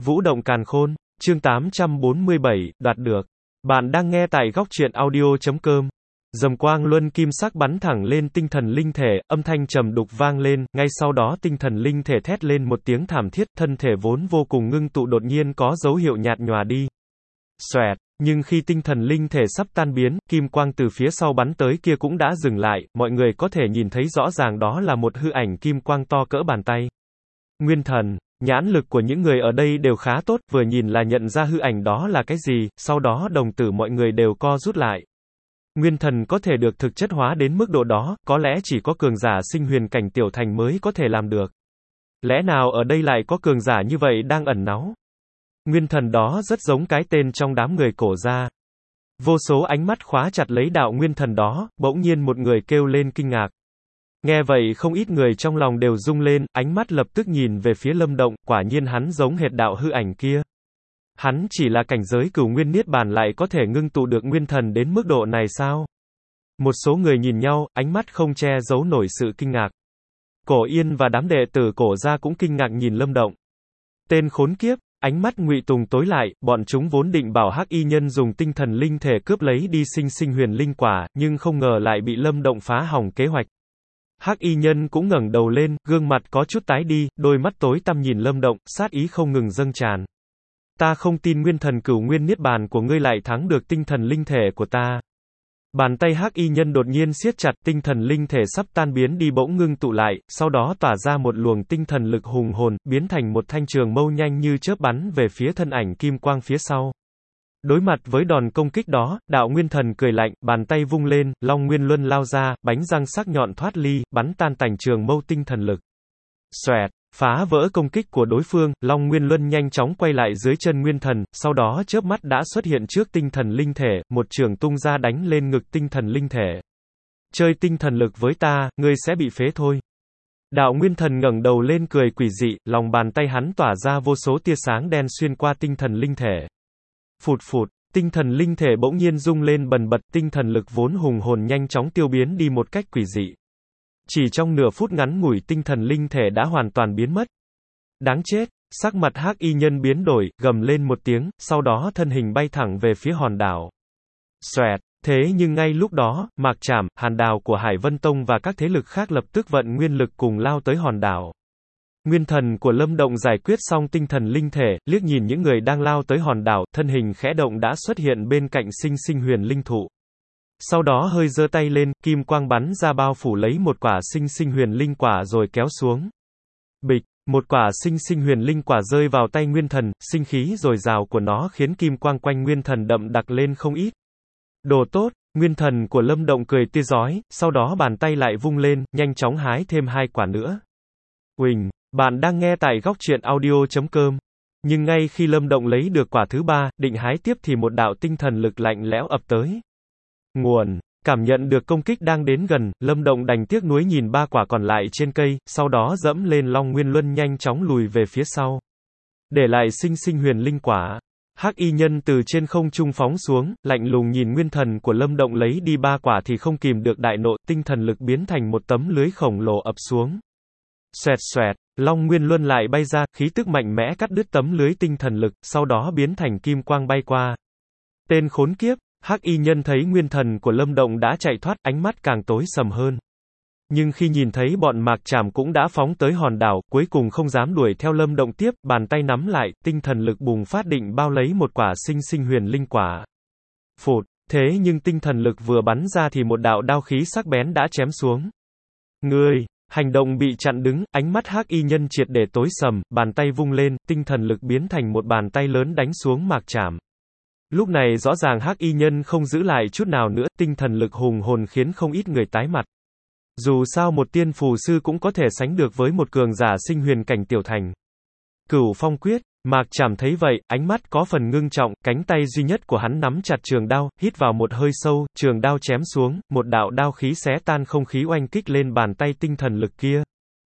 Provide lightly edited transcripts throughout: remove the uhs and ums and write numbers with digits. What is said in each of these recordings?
Vũ động càn khôn, chương 847, đoạt được. Bạn đang nghe tại góc truyện audio.com. Dầm quang luân kim sắc bắn thẳng lên tinh thần linh thể, âm thanh trầm đục vang lên, ngay sau đó tinh thần linh thể thét lên một tiếng thảm thiết, thân thể vốn vô cùng ngưng tụ đột nhiên có dấu hiệu nhạt nhòa đi. Xoẹt, nhưng khi tinh thần linh thể sắp tan biến, kim quang từ phía sau bắn tới kia cũng đã dừng lại, mọi người có thể nhìn thấy rõ ràng đó là một hư ảnh kim quang to cỡ bàn tay. Nguyên thần. Nhãn lực của những người ở đây đều khá tốt, vừa nhìn là nhận ra hư ảnh đó là cái gì, sau đó đồng tử mọi người đều co rút lại. Nguyên thần có thể được thực chất hóa đến mức độ đó, có lẽ chỉ có cường giả sinh huyền cảnh tiểu thành mới có thể làm được. Lẽ nào ở đây lại có cường giả như vậy đang ẩn náu? Nguyên thần đó rất giống cái tên trong đám người cổ gia. Vô số ánh mắt khóa chặt lấy đạo nguyên thần đó, bỗng nhiên một người kêu lên kinh ngạc. Nghe vậy không ít người trong lòng đều rung lên, ánh mắt lập tức nhìn về phía Lâm Động, quả nhiên hắn giống hệt đạo hư ảnh kia. Hắn chỉ là cảnh giới cửu nguyên niết bàn lại có thể ngưng tụ được nguyên thần đến mức độ này sao? Một số người nhìn nhau, ánh mắt không che giấu nổi sự kinh ngạc. Cổ Yên và đám đệ tử cổ gia cũng kinh ngạc nhìn Lâm Động. Tên khốn kiếp, ánh mắt Ngụy Tùng tối lại, bọn chúng vốn định bảo Hắc Y Nhân dùng tinh thần linh thể cướp lấy đi sinh sinh huyền linh quả, nhưng không ngờ lại bị Lâm Động phá hỏng kế hoạch. Hắc Y Nhân cũng ngẩng đầu lên, gương mặt có chút tái đi, đôi mắt tối tăm nhìn Lâm Động, sát ý không ngừng dâng tràn. Ta không tin nguyên thần cửu nguyên niết bàn của ngươi lại thắng được tinh thần linh thể của ta. Bàn tay Hắc Y Nhân đột nhiên siết chặt, tinh thần linh thể sắp tan biến đi bỗng ngưng tụ lại, sau đó tỏa ra một luồng tinh thần lực hùng hồn, biến thành một thanh trường mâu nhanh như chớp bắn về phía thân ảnh kim quang phía sau. Đối mặt với đòn công kích đó, đạo nguyên thần cười lạnh, bàn tay vung lên, Long Nguyên Luân lao ra, bánh răng sắc nhọn thoát ly, bắn tan tành trường mâu tinh thần lực. Xoẹt, phá vỡ công kích của đối phương, Long Nguyên Luân nhanh chóng quay lại dưới chân nguyên thần, sau đó chớp mắt đã xuất hiện trước tinh thần linh thể, một trường tung ra đánh lên ngực tinh thần linh thể. Chơi tinh thần lực với ta, ngươi sẽ bị phế thôi. Đạo nguyên thần ngẩng đầu lên cười quỷ dị, lòng bàn tay hắn tỏa ra vô số tia sáng đen xuyên qua tinh thần linh thể. Phụt phụt, tinh thần linh thể bỗng nhiên rung lên bần bật, tinh thần lực vốn hùng hồn nhanh chóng tiêu biến đi một cách quỷ dị. Chỉ trong nửa phút ngắn ngủi tinh thần linh thể đã hoàn toàn biến mất. Đáng chết, sắc mặt Hắc Y Nhân biến đổi, gầm lên một tiếng, sau đó thân hình bay thẳng về phía hòn đảo. Xoẹt, thế nhưng ngay lúc đó, Mạc Trảm, Hàn Đào của Hải Vân Tông và các thế lực khác lập tức vận nguyên lực cùng lao tới hòn đảo. Nguyên thần của Lâm Động giải quyết xong tinh thần linh thể, liếc nhìn những người đang lao tới hòn đảo, thân hình khẽ động đã xuất hiện bên cạnh sinh sinh huyền linh thụ. Sau đó hơi giơ tay lên, kim quang bắn ra bao phủ lấy một quả sinh sinh huyền linh quả rồi kéo xuống. Bịch, một quả sinh sinh huyền linh quả rơi vào tay nguyên thần, sinh khí dồi dào của nó khiến kim quang quanh nguyên thần đậm đặc lên không ít. Đồ tốt, nguyên thần của Lâm Động cười tươi rói, sau đó bàn tay lại vung lên, nhanh chóng hái thêm 2 quả nữa. Uỳnh, bạn đang nghe tại góc truyện audio.com. Nhưng ngay khi Lâm Động lấy được quả thứ 3, định hái tiếp thì một đạo tinh thần lực lạnh lẽo ập tới. Nguồn, cảm nhận được công kích đang đến gần, Lâm Động đành tiếc nuối nhìn 3 quả còn lại trên cây, sau đó dẫm lên Long Nguyên Luân nhanh chóng lùi về phía sau. Để lại sinh sinh huyền linh quả. Hắc Y Nhân từ trên không trung phóng xuống, lạnh lùng nhìn nguyên thần của Lâm Động lấy đi 3 quả thì không kìm được đại nộ, tinh thần lực biến thành một tấm lưới khổng lồ ập xuống. Xoẹt xoẹt, Long Nguyên Luân lại bay ra, khí tức mạnh mẽ cắt đứt tấm lưới tinh thần lực, sau đó biến thành kim quang bay qua. Tên khốn kiếp, Hắc Y Nhân thấy nguyên thần của Lâm Động đã chạy thoát, ánh mắt càng tối sầm hơn. Nhưng khi nhìn thấy bọn Mạc Trảm cũng đã phóng tới hòn đảo, cuối cùng không dám đuổi theo Lâm Động tiếp, bàn tay nắm lại, tinh thần lực bùng phát định bao lấy một quả sinh sinh huyền linh quả. Phụt, thế nhưng tinh thần lực vừa bắn ra thì một đạo đao khí sắc bén đã chém xuống. Ngươi! Hành động bị chặn đứng, ánh mắt Hắc Y Nhân triệt để tối sầm, bàn tay vung lên, tinh thần lực biến thành một bàn tay lớn đánh xuống Mạc Trảm. Lúc này rõ ràng Hắc Y Nhân không giữ lại chút nào nữa, tinh thần lực hùng hồn khiến không ít người tái mặt. Dù sao một tiên phù sư cũng có thể sánh được với một cường giả sinh huyền cảnh tiểu thành. Cửu Phong Quyết, Mạc Trảm thấy vậy, ánh mắt có phần ngưng trọng, cánh tay duy nhất của hắn nắm chặt trường đao, hít vào một hơi sâu, trường đao chém xuống, một đạo đao khí xé tan không khí oanh kích lên bàn tay tinh thần lực kia.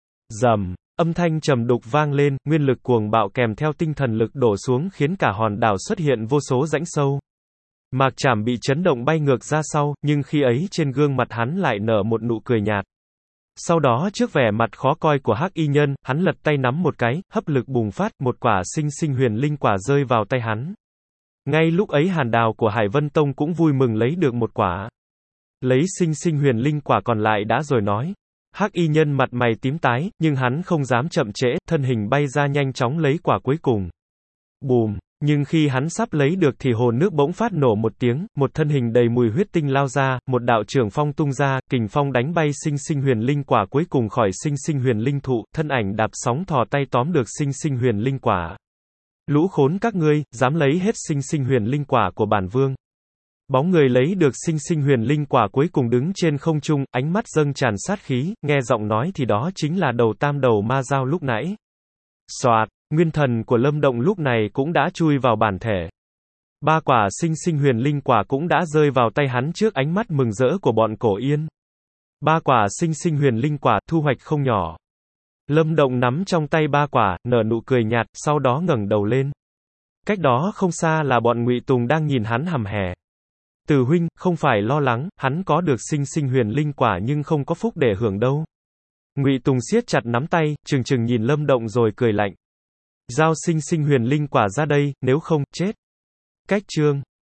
Rầm, âm thanh trầm đục vang lên, nguyên lực cuồng bạo kèm theo tinh thần lực đổ xuống khiến cả hòn đảo xuất hiện vô số rãnh sâu. Mạc Trảm bị chấn động bay ngược ra sau, nhưng khi ấy trên gương mặt hắn lại nở một nụ cười nhạt. Sau đó trước vẻ mặt khó coi của Hắc Y Nhân, hắn lật tay nắm một cái, hấp lực bùng phát, một quả sinh sinh huyền linh quả rơi vào tay hắn. Ngay lúc ấy Hàn Đào của Hải Vân Tông cũng vui mừng lấy được một quả. Lấy sinh sinh huyền linh quả còn lại đã rồi nói. Hắc Y Nhân mặt mày tím tái, nhưng hắn không dám chậm trễ, thân hình bay ra nhanh chóng lấy quả cuối cùng. Bùm! Nhưng khi hắn sắp lấy được thì hồ nước bỗng phát nổ một tiếng, một thân hình đầy mùi huyết tinh lao ra, một đạo trưởng phong tung ra, kình phong đánh bay sinh sinh huyền linh quả cuối cùng khỏi sinh sinh huyền linh thụ, thân ảnh đạp sóng thò tay tóm được sinh sinh huyền linh quả. Lũ khốn các ngươi, dám lấy hết sinh sinh huyền linh quả của bản vương. Bóng người lấy được sinh sinh huyền linh quả cuối cùng đứng trên không trung, ánh mắt dâng tràn sát khí, nghe giọng nói thì đó chính là đầu tam đầu ma dao lúc nãy. Soạt, nguyên thần của Lâm Động lúc này cũng đã chui vào bản thể. 3 quả sinh sinh huyền linh quả cũng đã rơi vào tay hắn trước ánh mắt mừng rỡ của bọn Cổ Yên. 3 quả sinh sinh huyền linh quả, thu hoạch không nhỏ. Lâm Động nắm trong tay 3 quả, nở nụ cười nhạt, sau đó ngẩng đầu lên. Cách đó không xa là bọn Ngụy Tùng đang nhìn hắn hằm hè. Từ huynh, không phải lo lắng, hắn có được sinh sinh huyền linh quả nhưng không có phúc để hưởng đâu. Ngụy Tùng siết chặt nắm tay, trừng trừng nhìn Lâm Động rồi cười lạnh. Giao sinh sinh huyền linh quả ra đây, nếu không, chết. Cách chương